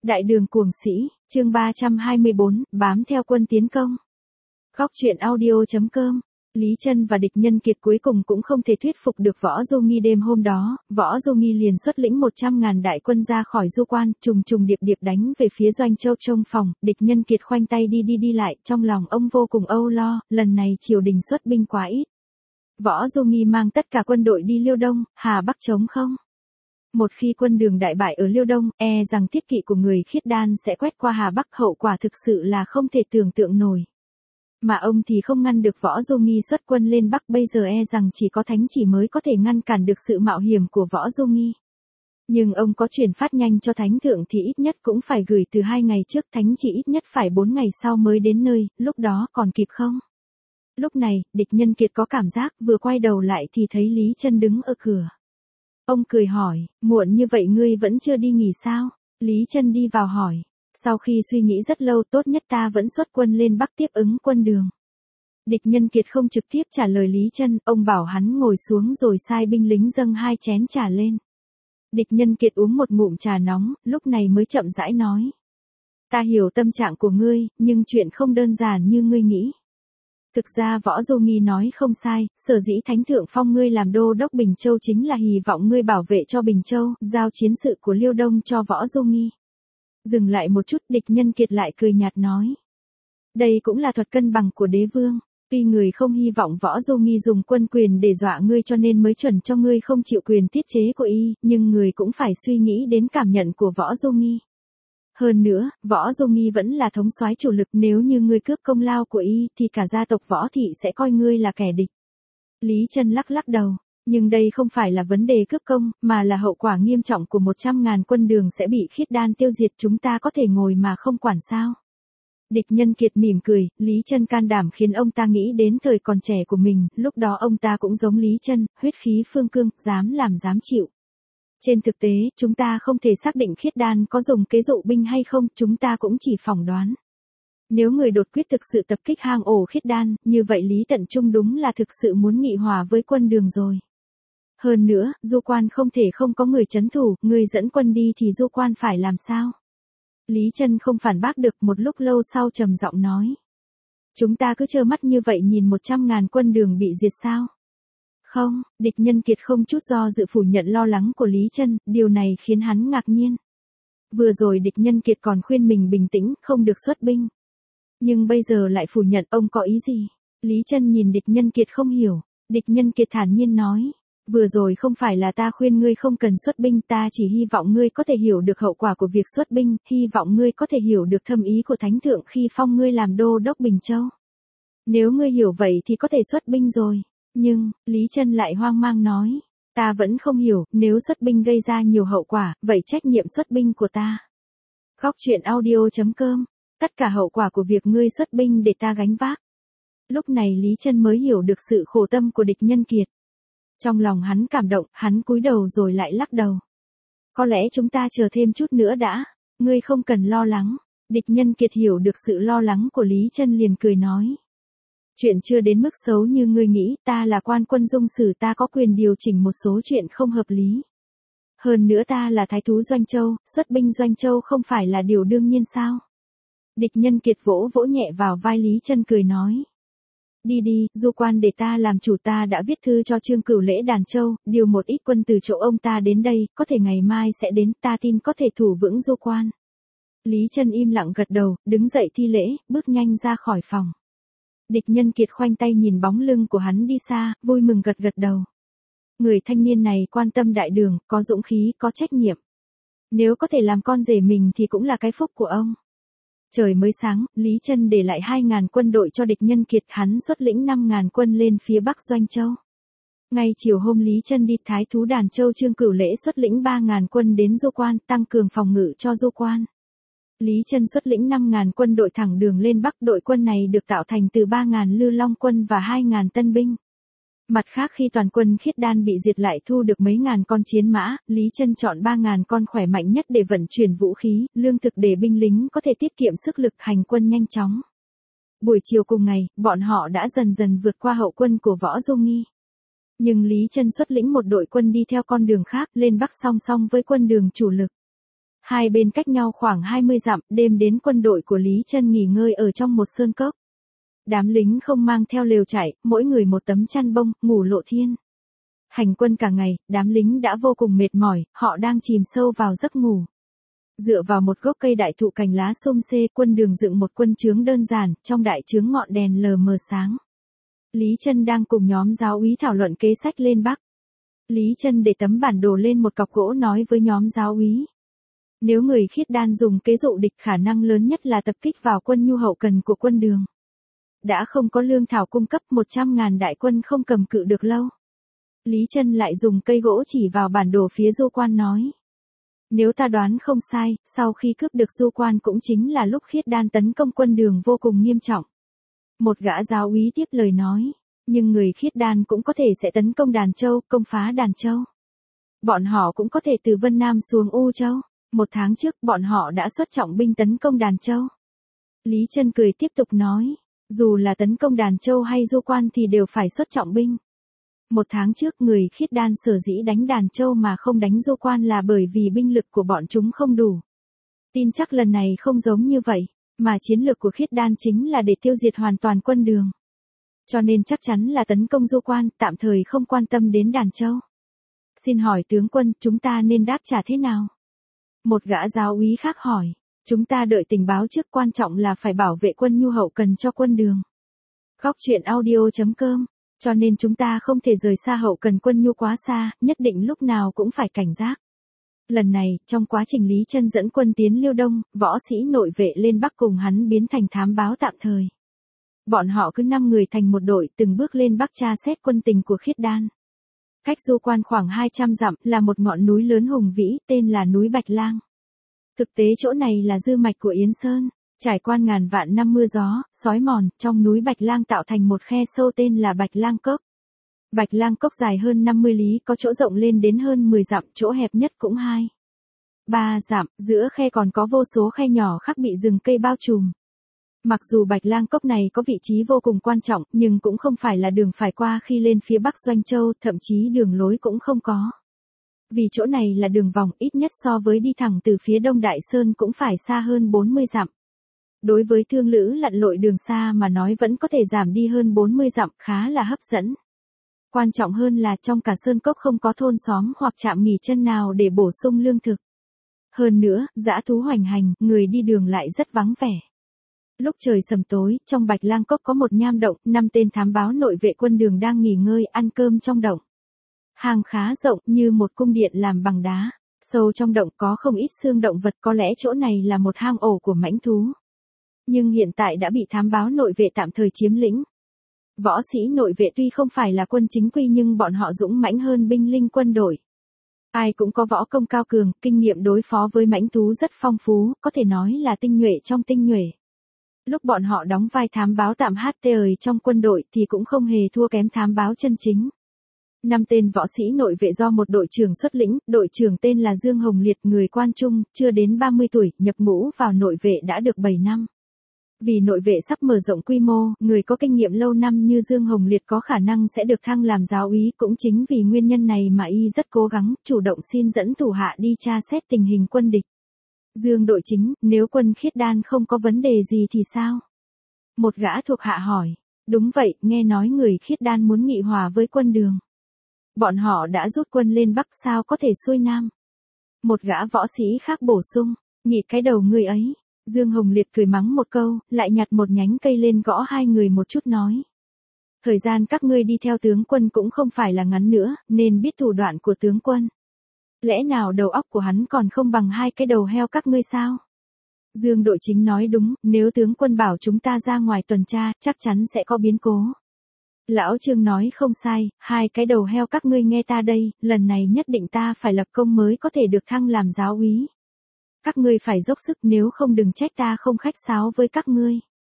Đại đường cuồng sĩ, chương 324, bám theo quân tiến công. Góc truyện audio.com. Lý Chân và địch nhân kiệt cuối cùng cũng không thể thuyết phục được Võ Du Nghi. Đêm hôm đó, Võ Du Nghi liền xuất lĩnh 100.000 đại quân ra khỏi Du Quan, trùng trùng điệp điệp đánh về phía Doanh Châu Trông Phòng. Địch nhân kiệt khoanh tay đi lại, trong lòng ông vô cùng âu lo, lần này triều đình xuất binh quá ít. Võ Du Nghi mang tất cả quân đội đi Liêu Đông, Hà Bắc trống không. Một khi quân Đường đại bại ở Liêu Đông, rằng thiết kỵ của người Khiết Đan sẽ quét qua Hà Bắc, hậu quả thực sự là không thể tưởng tượng nổi. Mà ông thì không ngăn được Võ Du Nghi xuất quân lên Bắc, bây giờ rằng chỉ có thánh chỉ mới có thể ngăn cản được sự mạo hiểm của Võ Du Nghi. Nhưng ông có truyền phát nhanh cho thánh thượng thì ít nhất cũng phải gửi từ 2 ngày trước, thánh chỉ ít nhất phải 4 ngày sau mới đến nơi, lúc đó còn kịp không? Lúc này, địch nhân kiệt có cảm giác vừa quay đầu lại thì thấy Lý Chân đứng ở cửa. Ông cười hỏi, muộn như vậy ngươi vẫn chưa đi nghỉ sao? Lý Chân đi vào hỏi. Sau khi suy nghĩ rất lâu, tốt nhất ta vẫn xuất quân lên Bắc tiếp ứng quân Đường. Địch nhân kiệt không trực tiếp trả lời Lý Chân, ông bảo hắn ngồi xuống rồi sai binh lính dâng 2 chén trà lên. Địch nhân kiệt uống một ngụm trà nóng, lúc này mới chậm rãi nói. Ta hiểu tâm trạng của ngươi, nhưng chuyện không đơn giản như ngươi nghĩ. Thực ra Võ Du Nghi nói không sai, sở dĩ thánh thượng phong ngươi làm đô đốc Bình Châu chính là hy vọng ngươi bảo vệ cho Bình Châu, giao chiến sự của Liêu Đông cho Võ Du Nghi. Dừng lại một chút, địch nhân kiệt lại cười nhạt nói. Đây cũng là thuật cân bằng của đế vương. Tuy người không hy vọng Võ Du Nghi dùng quân quyền để dọa ngươi cho nên mới chuẩn cho ngươi không chịu quyền tiết chế của y, nhưng người cũng phải suy nghĩ đến cảm nhận của Võ Du Nghi. Hơn nữa, Võ Du Nghi vẫn là thống soái chủ lực, nếu như ngươi cướp công lao của y thì cả gia tộc Võ thị sẽ coi ngươi là kẻ địch. Lý Chân lắc đầu, nhưng đây không phải là vấn đề cướp công, mà là hậu quả nghiêm trọng của 100.000 quân Đường sẽ bị Khiết Đan tiêu diệt, chúng ta có thể ngồi mà không quản sao? Địch nhân kiệt mỉm cười, Lý Chân can đảm khiến ông ta nghĩ đến thời còn trẻ của mình, lúc đó ông ta cũng giống Lý Chân, huyết khí phương cương, dám làm dám chịu. Trên thực tế, chúng ta không thể xác định Khiết Đan có dùng kế dụ binh hay không, chúng ta cũng chỉ phỏng đoán. Nếu người đột quyết thực sự tập kích hang ổ Khiết Đan, như vậy Lý Tận Trung đúng là thực sự muốn nghị hòa với quân Đường rồi. Hơn nữa, Du Quan không thể không có người trấn thủ, người dẫn quân đi thì Du Quan phải làm sao? Lý Chân không phản bác được, một lúc lâu sau trầm giọng nói. Chúng ta cứ trơ mắt như vậy nhìn 100.000 quân Đường bị diệt sao? Không, địch nhân kiệt không chút do dự phủ nhận lo lắng của Lý Chân, điều này khiến hắn ngạc nhiên. Vừa rồi địch nhân kiệt còn khuyên mình bình tĩnh, không được xuất binh. Nhưng bây giờ lại phủ nhận, ông có ý gì? Lý Chân nhìn địch nhân kiệt không hiểu, địch nhân kiệt thản nhiên nói. Vừa rồi không phải là ta khuyên ngươi không cần xuất binh, ta chỉ hy vọng ngươi có thể hiểu được hậu quả của việc xuất binh, hy vọng ngươi có thể hiểu được thâm ý của thánh thượng khi phong ngươi làm đô đốc Bình Châu. Nếu ngươi hiểu vậy thì có thể xuất binh rồi. Nhưng, Lý Chân lại hoang mang nói, ta vẫn không hiểu, nếu xuất binh gây ra nhiều hậu quả, vậy trách nhiệm xuất binh của ta. Góc truyện audio.com, tất cả hậu quả của việc ngươi xuất binh để ta gánh vác. Lúc này Lý Chân mới hiểu được sự khổ tâm của địch nhân kiệt. Trong lòng hắn cảm động, hắn cúi đầu rồi lại lắc đầu. Có lẽ chúng ta chờ thêm chút nữa đã, ngươi không cần lo lắng. Địch nhân kiệt hiểu được sự lo lắng của Lý Chân liền cười nói. Chuyện chưa đến mức xấu như ngươi nghĩ, ta là quan quân dung sử, ta có quyền điều chỉnh một số chuyện không hợp lý. Hơn nữa ta là thái thú Doanh Châu, xuất binh Doanh Châu không phải là điều đương nhiên sao? Địch nhân kiệt vỗ nhẹ vào vai Lý Chân cười nói. Đi, Du Quan để ta làm chủ, ta đã viết thư cho Trương Cửu Lễ Đàn Châu, điều một ít quân từ chỗ ông ta đến đây, có thể ngày mai sẽ đến, ta tin có thể thủ vững Du Quan. Lý Chân im lặng gật đầu, đứng dậy thi lễ, bước nhanh ra khỏi phòng. Địch nhân kiệt khoanh tay nhìn bóng lưng của hắn đi xa, vui mừng gật đầu. Người thanh niên này quan tâm đại đường, có dũng khí, có trách nhiệm. Nếu có thể làm con rể mình thì cũng là cái phúc của ông. Trời mới sáng, Lý Chân để lại 2.000 quân đội cho địch nhân kiệt, hắn xuất lĩnh 5.000 quân lên phía Bắc Doanh Châu. Ngay chiều hôm Lý Chân đi, thái thú Đàn Châu Trương Cửu Lễ xuất lĩnh 3.000 quân đến Du Quan, tăng cường phòng ngự cho Du Quan. Lý Chân xuất lĩnh 5.000 quân đội thẳng đường lên Bắc, đội quân này được tạo thành từ 3.000 Lư Long quân và 2.000 tân binh. Mặt khác khi toàn quân Khiết Đan bị diệt lại thu được mấy ngàn con chiến mã, Lý Chân chọn 3.000 con khỏe mạnh nhất để vận chuyển vũ khí, lương thực để binh lính có thể tiết kiệm sức lực hành quân nhanh chóng. Buổi chiều cùng ngày, bọn họ đã dần dần vượt qua hậu quân của Võ Du Nghi. Nhưng Lý Chân xuất lĩnh một đội quân đi theo con đường khác lên Bắc song song với quân Đường chủ lực. Hai bên cách nhau khoảng 20 dặm, đêm đến quân đội của Lý Chân nghỉ ngơi ở trong một sơn cốc. Đám lính không mang theo lều trại, mỗi người một tấm chăn bông, ngủ lộ thiên. Hành quân cả ngày, đám lính đã vô cùng mệt mỏi, họ đang chìm sâu vào giấc ngủ. Dựa vào một gốc cây đại thụ cành lá xum xê, quân đường dựng một quân trướng đơn giản, trong đại trướng ngọn đèn lờ mờ sáng. Lý Chân đang cùng nhóm giáo úy thảo luận kế sách lên Bắc. Lý Chân để tấm bản đồ lên một cọc gỗ nói với nhóm giáo úy. Nếu người Khiết Đan dùng kế dụ địch, khả năng lớn nhất là tập kích vào quân nhu hậu cần của quân đường. Đã không có lương thảo cung cấp, 100.000 đại quân không cầm cự được lâu. Lý Chân lại dùng cây gỗ chỉ vào bản đồ phía Du Quan nói. Nếu ta đoán không sai, sau khi cướp được Du Quan cũng chính là lúc Khiết Đan tấn công quân đường vô cùng nghiêm trọng. Một gã giáo úy tiếp lời nói. Nhưng người Khiết Đan cũng có thể sẽ tấn công Đàn Châu, công phá Đàn Châu. Bọn họ cũng có thể từ Vân Nam xuống U Châu. 1 tháng trước, bọn họ đã xuất trọng binh tấn công Đàn Châu. Lý Chân cười tiếp tục nói. Dù là tấn công Đàn Châu hay Du Quan thì đều phải xuất trọng binh. 1 tháng trước, người Khiết Đan sở dĩ đánh Đàn Châu mà không đánh Du Quan là bởi vì binh lực của bọn chúng không đủ. Tin chắc lần này không giống như vậy, mà chiến lược của Khiết Đan chính là để tiêu diệt hoàn toàn quân đường. Cho nên chắc chắn là tấn công Du Quan, tạm thời không quan tâm đến Đàn Châu. Xin hỏi tướng quân, chúng ta nên đáp trả thế nào? Một gã giáo úy khác hỏi. Chúng ta đợi tình báo trước, quan trọng là phải bảo vệ quân nhu hậu cần cho quân đường. Góc truyện audio.com. Cho nên chúng ta không thể rời xa hậu cần quân nhu quá xa, nhất định lúc nào cũng phải cảnh giác. Lần này, trong quá trình Lý Chân dẫn quân tiến Liêu Đông, võ sĩ nội vệ lên Bắc cùng hắn biến thành thám báo tạm thời. Bọn họ cứ 5 người thành một đội, từng bước lên Bắc tra xét quân tình của Khiết Đan. Cách Du Quan khoảng 200 dặm là một ngọn núi lớn hùng vĩ, tên là núi Bạch Lang. Thực tế chỗ này là dư mạch của Yến Sơn, trải qua ngàn vạn năm mưa gió, xói mòn, trong núi Bạch Lang tạo thành một khe sâu tên là Bạch Lang Cốc. Bạch Lang Cốc dài hơn 50 lý, có chỗ rộng lên đến hơn 10 dặm, chỗ hẹp nhất cũng 2-3 dặm, giữa khe còn có vô số khe nhỏ khác bị rừng cây bao trùm. Mặc dù Bạch Lang Cốc này có vị trí vô cùng quan trọng, nhưng cũng không phải là đường phải qua khi lên phía Bắc Doanh Châu, thậm chí đường lối cũng không có. Vì chỗ này là đường vòng, ít nhất so với đi thẳng từ phía Đông Đại Sơn cũng phải xa hơn 40 dặm. Đối với thương lữ lặn lội đường xa mà nói vẫn có thể giảm đi hơn 40 dặm, khá là hấp dẫn. Quan trọng hơn là trong cả sơn cốc không có thôn xóm hoặc trạm nghỉ chân nào để bổ sung lương thực. Hơn nữa, dã thú hoành hành, người đi đường lại rất vắng vẻ. Lúc trời sầm tối, trong Bạch Lang Cốc có một nham động, 5 tên thám báo nội vệ quân đường đang nghỉ ngơi ăn cơm trong động. Hang khá rộng như một cung điện làm bằng đá, sâu trong động có không ít xương động vật, có lẽ chỗ này là một hang ổ của mãnh thú. Nhưng hiện tại đã bị thám báo nội vệ tạm thời chiếm lĩnh. Võ sĩ nội vệ tuy không phải là quân chính quy nhưng bọn họ dũng mãnh hơn binh linh quân đội. Ai cũng có võ công cao cường, kinh nghiệm đối phó với mãnh thú rất phong phú, có thể nói là tinh nhuệ trong tinh nhuệ. Lúc bọn họ đóng vai thám báo tạm HTR trong quân đội thì cũng không hề thua kém thám báo chân chính. 5 tên võ sĩ nội vệ do một đội trưởng xuất lĩnh, đội trưởng tên là Dương Hồng Liệt, người Quan Trung, chưa đến 30 tuổi, nhập ngũ vào nội vệ đã được 7 năm. Vì nội vệ sắp mở rộng quy mô, người có kinh nghiệm lâu năm như Dương Hồng Liệt có khả năng sẽ được thăng làm giáo úy, cũng chính vì nguyên nhân này mà y rất cố gắng, chủ động xin dẫn thủ hạ đi tra xét tình hình quân địch. Dương đội chính, nếu quân Khiết Đan không có vấn đề gì thì sao? Một gã thuộc hạ hỏi. Đúng vậy, nghe nói người Khiết Đan muốn nghị hòa với quân đường. Bọn họ đã rút quân lên Bắc, sao có thể xuôi Nam? Một gã võ sĩ khác bổ sung. Nhị cái đầu người ấy. Dương Hồng Liệt cười mắng một câu, lại nhặt một nhánh cây lên gõ hai người một chút nói. Thời gian các ngươi đi theo tướng quân cũng không phải là ngắn nữa, nên biết thủ đoạn của tướng quân. Lẽ nào đầu óc của hắn còn không bằng 2 cái đầu heo các ngươi sao? Dương đội chính nói đúng, nếu tướng quân bảo chúng ta ra ngoài tuần tra, chắc chắn sẽ có biến cố. Lão Trương nói không sai, 2 cái đầu heo các ngươi nghe ta đây, lần này nhất định ta phải lập công mới có thể được thăng làm giáo úy. Các ngươi phải dốc sức, nếu không đừng trách ta không khách sáo với các ngươi.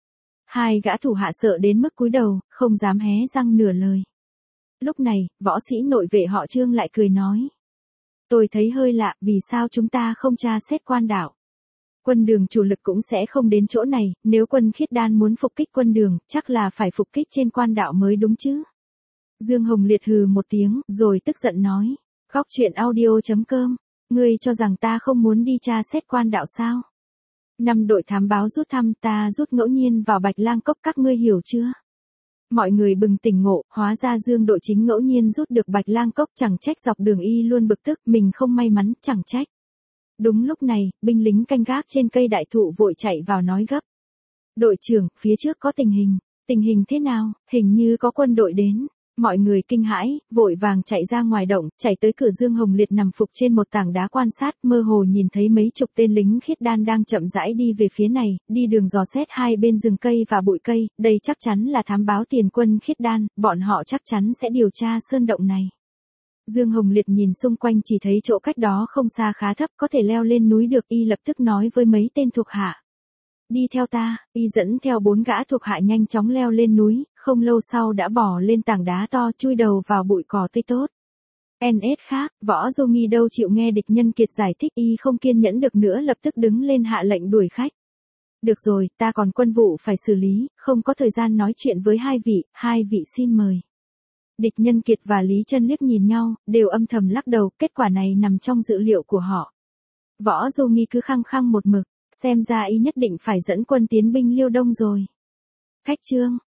2 gã thủ hạ sợ đến mức cúi đầu, không dám hé răng nửa lời. Lúc này, võ sĩ nội vệ họ Trương lại cười nói. Tôi thấy hơi lạ, vì sao chúng ta không tra xét Quan đảo? Quân đường chủ lực cũng sẽ không đến chỗ này, nếu quân Khiết Đan muốn phục kích quân đường, chắc là phải phục kích trên Quan đảo mới đúng chứ. Dương Hồng Liệt hừ một tiếng, rồi tức giận nói. Góc truyện audio.com Ngươi cho rằng ta không muốn đi tra xét quan đạo sao? 5 đội thám báo rút thăm, ta rút ngẫu nhiên vào Bạch Lang Cốc, các ngươi hiểu chưa? Mọi người bừng tỉnh ngộ, hóa ra Dương đội chính ngẫu nhiên rút được Bạch Lang Cốc, chẳng trách dọc đường y luôn bực tức, mình không may mắn, chẳng trách. Đúng lúc này, binh lính canh gác trên cây đại thụ vội chạy vào nói gấp. Đội trưởng, phía trước có tình hình thế nào, hình như có quân đội đến. Mọi người kinh hãi, vội vàng chạy ra ngoài động, chạy tới cửa Dương Hồng Liệt nằm phục trên một tảng đá quan sát, mơ hồ nhìn thấy mấy chục tên lính khiết đan đang chậm rãi đi về phía này, đi đường dò xét hai bên rừng cây và bụi cây, đây chắc chắn là thám báo tiền quân khiết đan, bọn họ chắc chắn sẽ điều tra sơn động này. Dương Hồng Liệt nhìn xung quanh chỉ thấy chỗ cách đó không xa khá thấp, có thể leo lên núi được, y lập tức nói với mấy tên thuộc hạ. Đi theo ta, y dẫn theo 4 gã thuộc hạ nhanh chóng leo lên núi, không lâu sau đã bò lên tảng đá to, chui đầu vào bụi cỏ tươi tốt. NS khác, Võ Dô Nghi đâu chịu nghe địch nhân kiệt giải thích, y không kiên nhẫn được nữa, lập tức đứng lên hạ lệnh đuổi khách. Được rồi, ta còn quân vụ phải xử lý, không có thời gian nói chuyện với hai vị xin mời. Địch nhân kiệt và Lý Chân liếc nhìn nhau, đều âm thầm lắc đầu, kết quả này nằm trong dự liệu của họ. Võ Dô Nghi cứ khăng khăng một mực, xem ra y nhất định phải dẫn quân tiến binh Liêu Đông rồi. Khách trương,